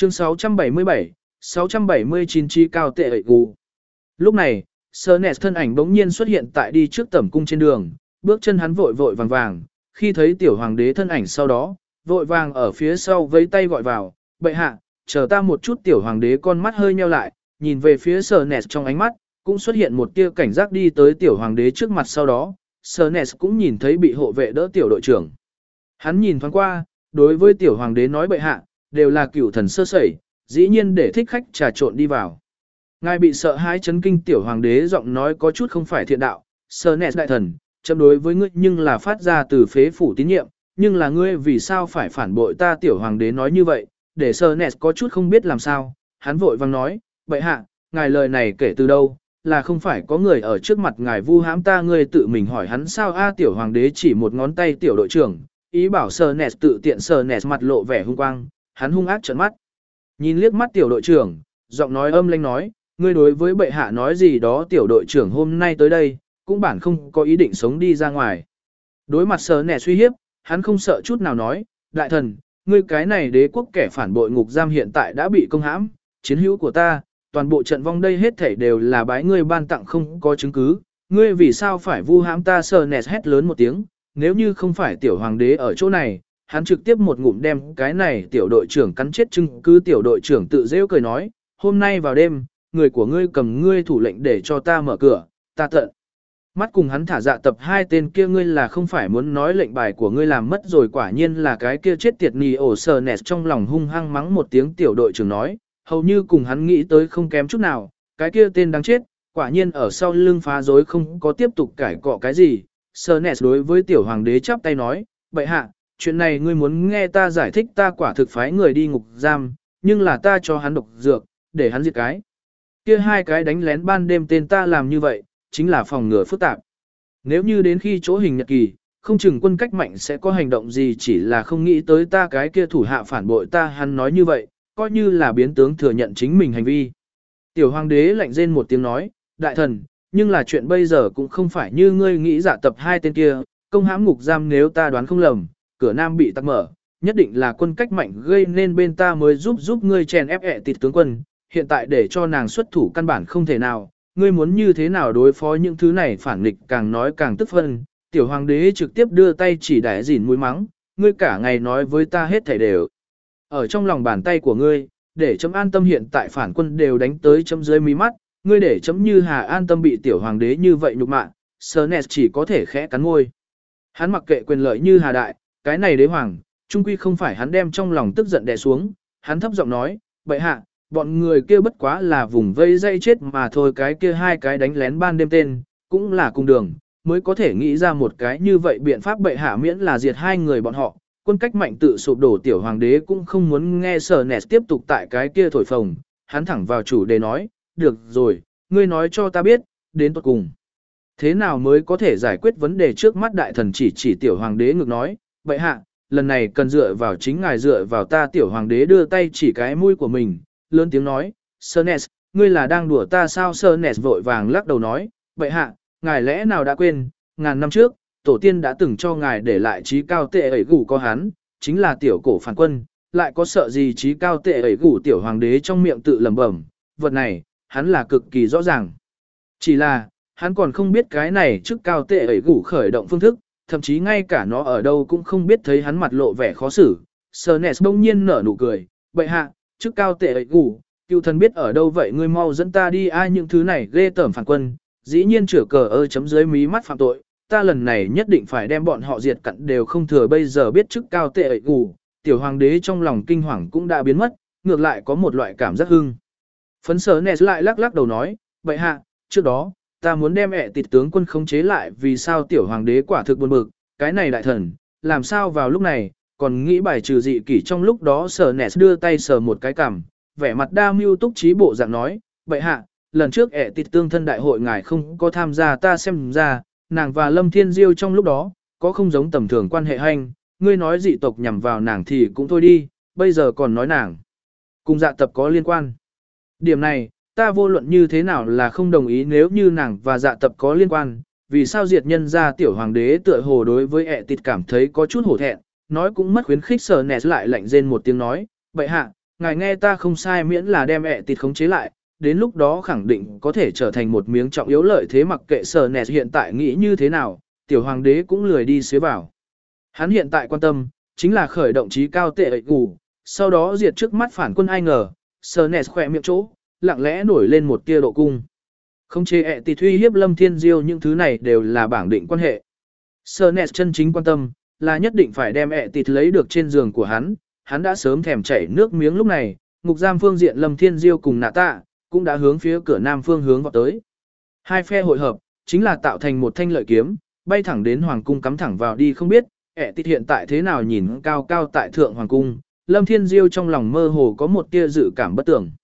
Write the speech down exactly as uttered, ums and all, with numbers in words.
Chương sáu trăm bảy mươi bảy, sáu trăm bảy mươi chín chi cao tệ ẩy gù. Lúc này, Sernes thân ảnh bỗng nhiên xuất hiện tại đi trước tẩm cung trên đường, bước chân hắn vội vội vàng vàng, khi thấy tiểu hoàng đế thân ảnh sau đó, vội vàng ở phía sau vẫy tay gọi vào, bệ hạ, chờ ta một chút. Tiểu hoàng đế con mắt hơi nheo lại, nhìn về phía Sernes, trong ánh mắt cũng xuất hiện một tia cảnh giác, đi tới tiểu hoàng đế trước mặt. Sau đó, Sernes cũng nhìn thấy bị hộ vệ đỡ tiểu đội trưởng. Hắn nhìn thoáng qua, đối với tiểu hoàng đế nói, bệ hạ, đều là cửu thần sơ sẩy, dĩ nhiên để thích khách trà trộn đi vào. Ngài bị sợ hãi chấn kinh. Tiểu hoàng đế giọng nói có chút không phải thiện đạo, Sernes đại thần, chấm đối với ngươi nhưng là phát ra từ phế phủ tín nhiệm, nhưng là ngươi vì sao phải phản bội ta? Tiểu hoàng đế nói như vậy, để Sernes có chút không biết làm sao, hắn vội vang nói, bệ hạ, ngài lời này kể từ đâu, là không phải có người ở trước mặt ngài vu hãm ta? Ngươi tự mình hỏi hắn sao? A tiểu hoàng đế chỉ một ngón tay tiểu đội trưởng, ý bảo Sernes tự tiện. Sernes mặt lộ vẻ hung quang, hắn hung ác trợn mắt, nhìn liếc mắt tiểu đội trưởng, giọng nói âm lãnh nói, ngươi đối với bệ hạ nói gì đó? Tiểu đội trưởng hôm nay tới đây, cũng bản không có ý định sống đi ra ngoài. Đối mặt Sernes uy hiếp, hắn không sợ chút nào nói, đại thần, ngươi cái này đế quốc kẻ phản bội ngục giam hiện tại đã bị công hãm, chiến hữu của ta, toàn bộ trận vong đây hết thảy đều là bái ngươi ban tặng, không có chứng cứ, ngươi vì sao phải vu hãm ta? Sernes hét lớn một tiếng, nếu như không phải tiểu hoàng đế ở chỗ này, hắn trực tiếp một ngụm đem cái này tiểu đội trưởng cắn chết. Chứng cứ? Tiểu đội trưởng tự rêu cười nói, hôm nay vào đêm, người của ngươi cầm ngươi thủ lệnh để cho ta mở cửa, ta tận mắt cùng hắn thả dạ tập hai tên kia, ngươi là không phải muốn nói lệnh bài của ngươi làm mất rồi? Quả nhiên là cái kia chết tiệt nì ổ. Sernes trong lòng hung hăng mắng một tiếng. Tiểu đội trưởng nói, hầu như cùng hắn nghĩ tới không kém chút nào, cái kia tên đáng chết, quả nhiên ở sau lưng phá rối, không có tiếp tục cãi cọ cái gì. Sernes đối với tiểu hoàng đế chắp tay nói, bệ hạ, chuyện này ngươi muốn nghe ta giải thích, ta quả thực phái người đi ngục giam, nhưng là ta cho hắn độc dược, để hắn diệt cái kia hai cái đánh lén ban đêm tên. Ta làm như vậy, chính là phòng ngừa phức tạp. Nếu như đến khi chỗ hình nhật kỳ, không chừng quân cách mạnh sẽ có hành động gì, chỉ là không nghĩ tới ta cái kia thủ hạ phản bội ta. Hắn nói như vậy, coi như là biến tướng thừa nhận chính mình hành vi. Tiểu hoàng đế lạnh rên một tiếng nói, đại thần, nhưng là chuyện bây giờ cũng không phải như ngươi nghĩ. Dạ tập hai tên kia, công hãm ngục giam, nếu ta đoán không lầm, cửa nam bị tắc mở, nhất định là quân cách mạnh gây nên, bên ta mới giúp giúp ngươi chèn ép ẹ tịt tướng quân, hiện tại để cho nàng xuất thủ căn bản không thể nào. Ngươi muốn như thế nào đối phó những thứ này phản nghịch? Càng nói càng tức phân. Tiểu hoàng đế trực tiếp đưa tay chỉ đại dỉn mũi mắng, ngươi cả ngày nói với ta hết thảy đều ở trong lòng bàn tay của ngươi, để chấm an tâm, hiện tại phản quân đều đánh tới chấm dưới mí mắt, ngươi để chấm như hà an tâm. Bị tiểu hoàng đế như vậy nhục mạ, Sernes chỉ có thể khẽ cắn môi. Hắn mặc kệ quyền lợi như hà đại, cái này đế hoàng, trung quy không phải hắn đem trong lòng tức giận đè xuống. Hắn thấp giọng nói, bệ hạ, bọn người kia bất quá là vùng vây dây chết mà thôi, cái kia hai cái đánh lén ban đêm tên, cũng là cùng đường, mới có thể nghĩ ra một cái như vậy biện pháp. Bệ hạ miễn là diệt hai người bọn họ, quân cách mạnh tự sụp đổ. Tiểu hoàng đế cũng không muốn nghe Sernes tiếp tục tại cái kia thổi phồng, hắn thẳng vào chủ đề nói, được rồi, ngươi nói cho ta biết, đến tận cùng thế nào mới có thể giải quyết vấn đề trước mắt? Đại thần chỉ chỉ tiểu hoàng đế ngược nói, bệ hạ, lần này cần dựa vào chính ngài, dựa vào ta. Tiểu hoàng đế đưa tay chỉ cái mũi của mình, lớn tiếng nói, Sernes, ngươi là đang đùa ta sao? Sernes vội vàng lắc đầu nói, bệ hạ, ngài lẽ nào đã quên, ngàn năm trước, tổ tiên đã từng cho ngài để lại trí cao tệ ẩy gù, có hắn, chính là tiểu cổ phản quân, lại có sợ gì trí cao tệ ẩy gù? Tiểu hoàng đế trong miệng tự lẩm bẩm, vật này, hắn là cực kỳ rõ ràng. Chỉ là, hắn còn không biết cái này chức cao tệ ẩy gù khởi động phương thức, thậm chí ngay cả nó ở đâu cũng không biết. Thấy hắn mặt lộ vẻ khó xử, Sernes bỗng nhiên nở nụ cười, bệ hạ, chức cao tệ ẩy gù, cựu thần biết ở đâu vậy? Ngươi mau dẫn ta đi. Ai những thứ này ghê tởm phản quân, dĩ nhiên chửa cờ ơ chấm dưới mí mắt phạm tội, ta lần này nhất định phải đem bọn họ diệt cặn đều không thừa. Bây giờ biết chức cao tệ ẩy gù, tiểu hoàng đế trong lòng kinh hoàng cũng đã biến mất, ngược lại có một loại cảm giác hưng phấn. Sernes lại lắc lắc đầu nói, bệ hạ, trước đó ta muốn đem ẹ tịt tướng quân khống chế lại. Vì sao? Tiểu hoàng đế quả thực buồn bực, cái này đại thần, làm sao vào lúc này còn nghĩ bài trừ dị kỷ? Trong lúc đó Sernes đưa tay sờ một cái cằm, vẻ mặt đa mưu túc trí bộ dạng nói, bệ hạ, lần trước ẹ tịt tương thân đại hội ngài không có tham gia, ta xem ra, nàng và Lâm Thiên Diêu trong lúc đó, có không giống tầm thường quan hệ hành, ngươi nói dị tộc nhằm vào nàng thì cũng thôi đi, bây giờ còn nói nàng cùng dạ tập có liên quan. Điểm này, ta vô luận như thế nào là không đồng ý. Nếu như nàng và dạ tập có liên quan, vì sao diệt nhân ra? Tiểu hoàng đế tựa hồ đối với ẹ tịt cảm thấy có chút hổ thẹn, nói cũng mất khuyến khích. Sernes lại lạnh rên một tiếng nói, bệ hạ, ngài nghe ta không sai miễn là đem ẹ tịt khống chế lại, đến lúc đó khẳng định có thể trở thành một miếng trọng yếu lợi thế mặc kệ sở nẹt hiện tại nghĩ như thế nào, tiểu hoàng đế cũng lười đi xế vào. Hắn hiện tại quan tâm, chính là khởi động trí cao tệ ệ gù, sau đó diệt trước mắt phản quân ai ngờ, sở nẹt khỏe miệng chỗ, lặng lẽ nổi lên một tia độ cung. Không chê ẹ tịt uy hiếp Lâm Thiên Diêu những thứ này đều là bảng định quan hệ. Sở nẹt chân chính quan tâm, là nhất định phải đem ẹ tịt lấy được trên giường của hắn, hắn đã sớm thèm chảy nước miếng lúc này, ngục giam phương diện Lâm Thiên Diêu cùng nạ tạ, cũng đã hướng phía cửa nam phương hướng vào tới. Hai phe hội hợp, chính là tạo thành một thanh lợi kiếm, bay thẳng đến hoàng cung cắm thẳng vào đi không biết, ẹ tịt hiện tại thế nào nhìn cao cao tại thượng hoàng cung, Lâm Thiên Diêu trong lòng mơ hồ có một tia dự cảm bất tưởng.